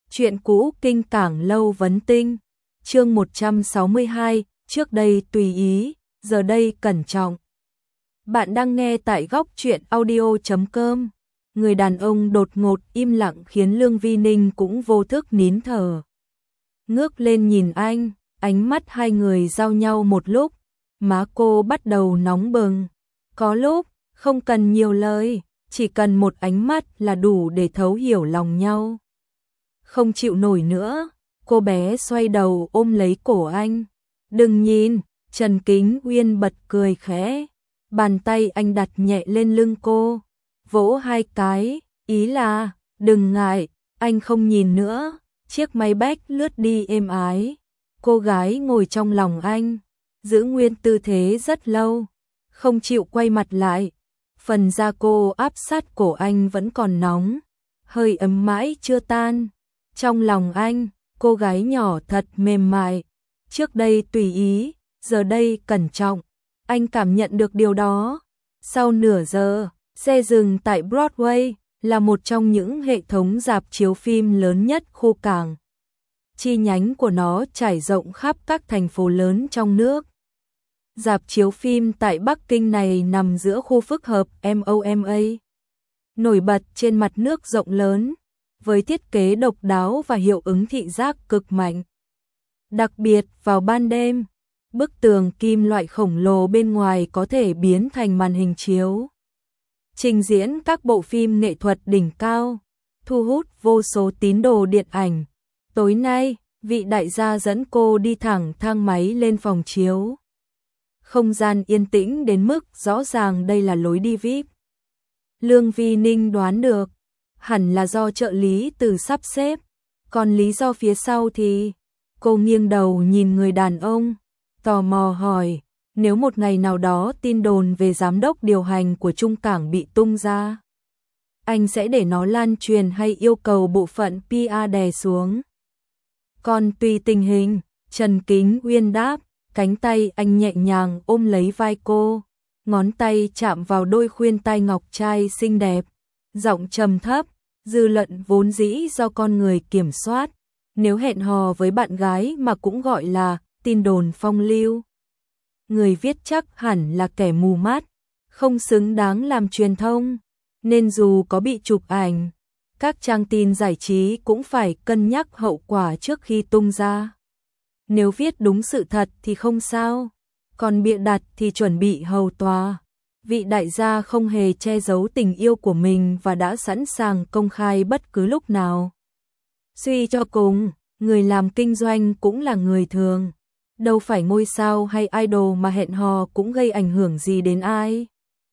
Chuyện cũ kinh cảng lâu vấn tinh. Chương 162, trước đây tùy ý, giờ đây cẩn trọng. Bạn đang nghe tại góc truyện audio.com. Người đàn ông đột ngột im lặng khiến Lương Vi Ninh cũng vô thức nín thở. Ngước lên nhìn anh, ánh mắt hai người giao nhau một lúc, má cô bắt đầu nóng bừng. Có lúc, không cần nhiều lời, chỉ cần một ánh mắt là đủ để thấu hiểu lòng nhau. Không chịu nổi nữa, cô bé xoay đầu ôm lấy cổ anh. Đừng nhìn, Trần Kính Uyên bật cười khẽ. Bàn tay anh đặt nhẹ lên lưng cô, vỗ hai cái, ý là, đừng ngại, anh không nhìn nữa. Chiếc máy bách lướt đi êm ái. Cô gái ngồi trong lòng anh, giữ nguyên tư thế rất lâu, không chịu quay mặt lại. Phần da cô áp sát cổ anh vẫn còn nóng, hơi ấm mãi chưa tan. Trong lòng anh, cô gái nhỏ thật mềm mại. Trước đây tùy ý, giờ đây cẩn trọng. Anh cảm nhận được điều đó. Sau nửa giờ, xe dừng tại Broadway, là một trong những hệ thống rạp chiếu phim lớn nhất khu cảng. Chi nhánh của nó trải rộng khắp các thành phố lớn trong nước. Rạp chiếu phim tại Bắc Kinh này nằm giữa khu phức hợp MoMA, nổi bật trên mặt nước rộng lớn, với thiết kế độc đáo và hiệu ứng thị giác cực mạnh. Đặc biệt vào ban đêm, bức tường kim loại khổng lồ bên ngoài có thể biến thành màn hình chiếu, trình diễn các bộ phim nghệ thuật đỉnh cao, thu hút vô số tín đồ điện ảnh. Tối nay, vị đại gia dẫn cô đi thẳng thang máy lên phòng chiếu. Không gian yên tĩnh đến mức rõ ràng đây là lối đi VIP. Lương Vi Ninh đoán được, hẳn là do trợ lý Từ sắp xếp, còn lý do phía sau thì... Cô nghiêng đầu nhìn người đàn ông, tò mò hỏi, nếu một ngày nào đó tin đồn về giám đốc điều hành của Trung Cảng bị tung ra, anh sẽ để nó lan truyền hay yêu cầu bộ phận PR đè xuống? Còn tùy tình hình, Trần Kính Uyên đáp, cánh tay anh nhẹ nhàng ôm lấy vai cô, ngón tay chạm vào đôi khuyên tai ngọc trai xinh đẹp, giọng trầm thấp, dư luận vốn dĩ do con người kiểm soát, nếu hẹn hò với bạn gái mà cũng gọi là tin đồn phong lưu. Người viết chắc hẳn là kẻ mù mắt, không xứng đáng làm truyền thông, nên dù có bị chụp ảnh, các trang tin giải trí cũng phải cân nhắc hậu quả trước khi tung ra. Nếu viết đúng sự thật thì không sao, còn bịa đặt thì chuẩn bị hầu tòa. Vị đại gia không hề che giấu tình yêu của mình và đã sẵn sàng công khai bất cứ lúc nào. Suy cho cùng, người làm kinh doanh cũng là người thường, đâu phải ngôi sao hay idol mà hẹn hò cũng gây ảnh hưởng gì đến ai.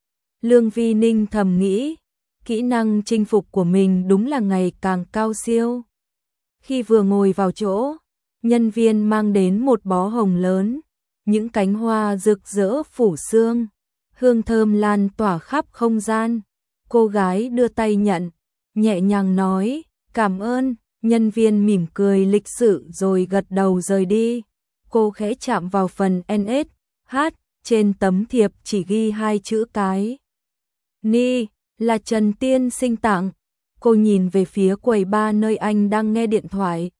Lương Vi Ninh thầm nghĩ, kỹ năng chinh phục của mình đúng là ngày càng cao siêu. Khi vừa ngồi vào chỗ, nhân viên mang đến một bó hồng lớn, những cánh hoa rực rỡ phủ sương, hương thơm lan tỏa khắp không gian. Cô gái đưa tay nhận, nhẹ nhàng nói, cảm ơn. Nhân viên mỉm cười lịch sự rồi gật đầu rời đi. Cô khẽ chạm vào phần NSH, trên tấm thiệp chỉ ghi hai chữ cái. Ni, là Trần Tiên Sinh tặng. Cô nhìn về phía quầy bar nơi anh đang nghe điện thoại.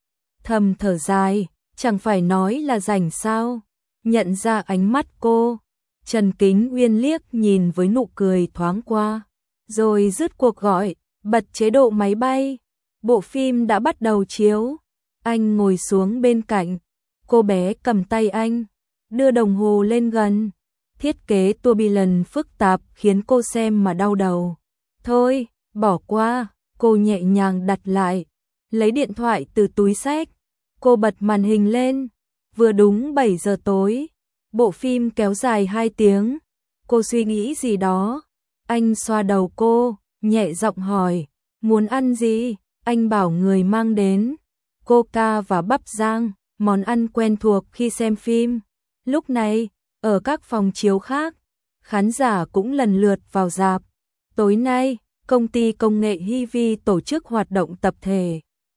Thầm thở dài, chẳng phải nói là rảnh sao? Nhận ra ánh mắt cô, Trần Kính Uyên liếc nhìn với nụ cười thoáng qua, rồi dứt cuộc gọi, bật chế độ máy bay. Bộ phim đã bắt đầu chiếu. Anh ngồi xuống bên cạnh, cô bé cầm tay anh, đưa đồng hồ lên gần. Thiết kế tua bi lần phức tạp khiến cô xem mà đau đầu. Thôi, bỏ qua, cô nhẹ nhàng đặt lại, lấy điện thoại từ túi xách. Cô bật màn hình lên, vừa đúng 7 giờ tối. Bộ phim kéo dài 2 tiếng. Cô suy nghĩ gì đó. Anh xoa đầu cô, nhẹ giọng hỏi, muốn ăn gì? Anh bảo người mang đến Coca và bắp rang, món ăn quen thuộc khi xem phim. Lúc này, ở các phòng chiếu khác, khán giả cũng lần lượt vào rạp. Tối nay, công ty công nghệ Hivi tổ chức hoạt động tập thể.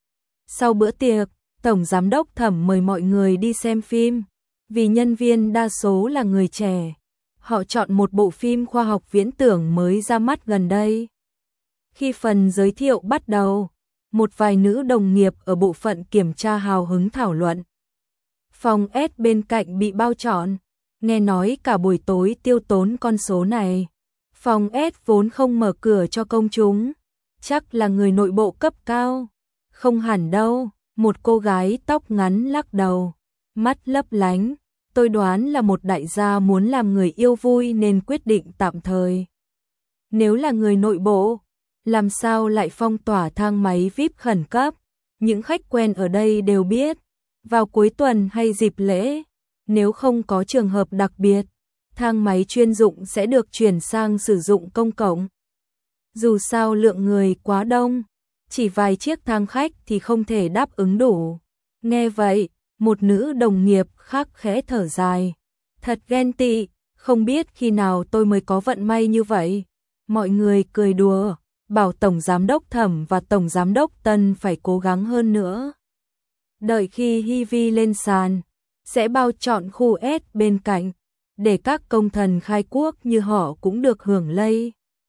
Sau bữa tiệc, Tổng Giám đốc Thẩm mời mọi người đi xem phim. Vì nhân viên đa số là người trẻ, họ chọn một bộ phim khoa học viễn tưởng mới ra mắt gần đây. Khi phần giới thiệu bắt đầu, một vài nữ đồng nghiệp ở bộ phận kiểm tra hào hứng thảo luận. Phòng S bên cạnh bị bao trọn, nghe nói cả buổi tối tiêu tốn con số này. Phòng S vốn không mở cửa cho công chúng, chắc là người nội bộ cấp cao. Không hẳn đâu, một cô gái tóc ngắn lắc đầu, mắt lấp lánh. Tôi đoán là một đại gia muốn làm người yêu vui nên quyết định tạm thời. Nếu là người nội bộ, làm sao lại phong tỏa thang máy VIP khẩn cấp? Những khách quen ở đây đều biết, vào cuối tuần hay dịp lễ, nếu không có trường hợp đặc biệt, thang máy chuyên dụng sẽ được chuyển sang sử dụng công cộng. Dù sao lượng người quá đông, chỉ vài chiếc thang khách thì không thể đáp ứng đủ. Nghe vậy, một nữ đồng nghiệp khác khẽ thở dài. Thật ghen tị, không biết khi nào tôi mới có vận may như vậy. Mọi người cười đùa, bảo Tổng Giám đốc Thẩm và Tổng Giám đốc Tân phải cố gắng hơn nữa. Đợi khi Hivi lên sàn, sẽ bao trọn khu S bên cạnh, để các công thần khai quốc như họ cũng được hưởng lây.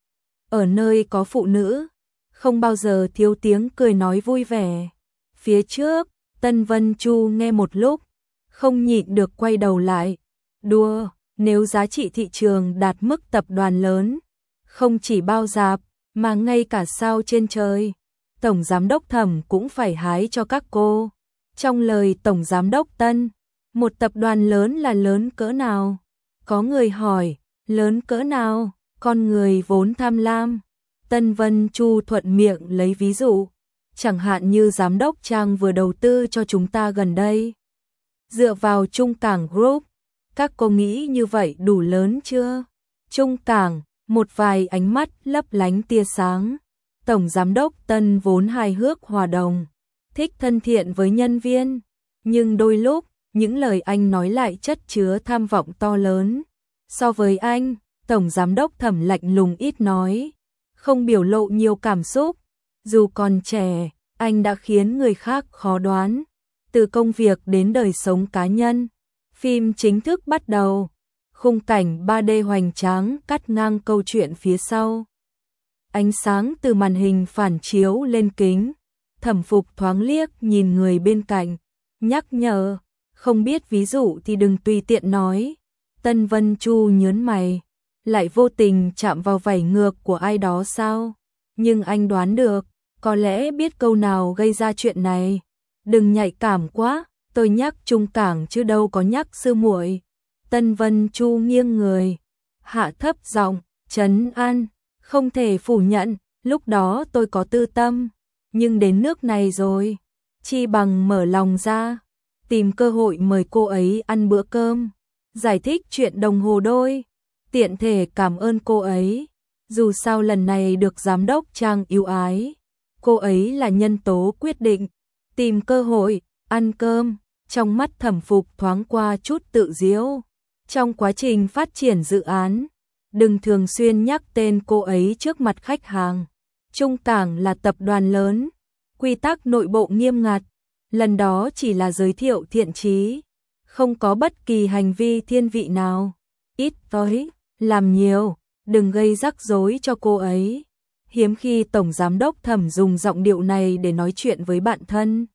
Ở nơi có phụ nữ, không bao giờ thiếu tiếng cười nói vui vẻ. Phía trước, Tân Vân Chu nghe một lúc, không nhịn được quay đầu lại. Đùa, nếu giá trị thị trường đạt mức tập đoàn lớn, không chỉ bao dạp, mà ngay cả sao trên trời, Tổng Giám đốc Thẩm cũng phải hái cho các cô. Trong lời Tổng Giám đốc Tân, một tập đoàn lớn là lớn cỡ nào? Có người hỏi, lớn cỡ nào? Con người vốn tham lam. Tân Vân Chu thuận miệng lấy ví dụ, chẳng hạn như Giám đốc Trang vừa đầu tư cho chúng ta gần đây. Dựa vào Trung Cảng Group, các cô nghĩ như vậy đủ lớn chưa? Trung Cảng, một vài ánh mắt lấp lánh tia sáng. Tổng Giám đốc Tân vốn hài hước hòa đồng, thích thân thiện với nhân viên, nhưng đôi lúc, những lời anh nói lại chất chứa tham vọng to lớn. So với anh, Tổng Giám đốc Thẩm lạnh lùng ít nói, không biểu lộ nhiều cảm xúc. Dù còn trẻ, anh đã khiến người khác khó đoán. Từ công việc đến đời sống cá nhân, phim chính thức bắt đầu. Khung cảnh 3D hoành tráng cắt ngang câu chuyện phía sau. Ánh sáng từ màn hình phản chiếu lên kính. Thẩm Phục thoáng liếc nhìn người bên cạnh, nhắc nhở, không biết ví dụ thì đừng tùy tiện nói. Tân Vân Chu nhớn mày, lại vô tình chạm vào vảy ngược của ai đó sao? Nhưng anh đoán được, có lẽ biết câu nào gây ra chuyện này. Đừng nhạy cảm quá, tôi nhắc Trung Cảng chứ đâu có nhắc sư muội. Tân Vân Chu nghiêng người, hạ thấp giọng, trấn an, không thể phủ nhận, lúc đó tôi có tư tâm, nhưng đến nước này rồi, chi bằng mở lòng ra, tìm cơ hội mời cô ấy ăn bữa cơm, giải thích chuyện đồng hồ đôi, tiện thể cảm ơn cô ấy, dù sao lần này được giám đốc Trang yêu ái, cô ấy là nhân tố quyết định, tìm cơ hội, ăn cơm, trong mắt Thẩm Phục thoáng qua chút tự giễu. Trong quá trình phát triển dự án, đừng thường xuyên nhắc tên cô ấy trước mặt khách hàng. Trung Cảng là tập đoàn lớn, quy tắc nội bộ nghiêm ngặt, lần đó chỉ là giới thiệu thiện chí, không có bất kỳ hành vi thiên vị nào. Ít tới, làm nhiều, đừng gây rắc rối cho cô ấy. Hiếm khi Tổng Giám đốc Thẩm dùng giọng điệu này để nói chuyện với bạn thân.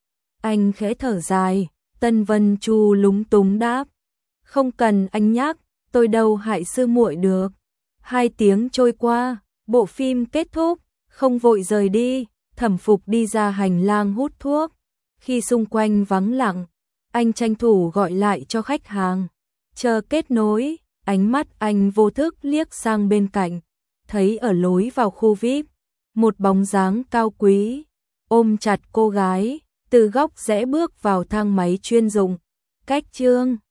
Anh khẽ thở dài, Tân Vân Chu lúng túng đáp. Không cần anh nhắc, tôi đâu hại sư muội được. 2 tiếng trôi qua, bộ phim kết thúc, không vội rời đi, Thẩm Phục đi ra hành lang hút thuốc. Khi xung quanh vắng lặng, anh tranh thủ gọi lại cho khách hàng. Chờ kết nối, ánh mắt anh vô thức liếc sang bên cạnh, thấy ở lối vào khu VIP, một bóng dáng cao quý, ôm chặt cô gái, từ góc rẽ bước vào thang máy chuyên dụng. Cách Trương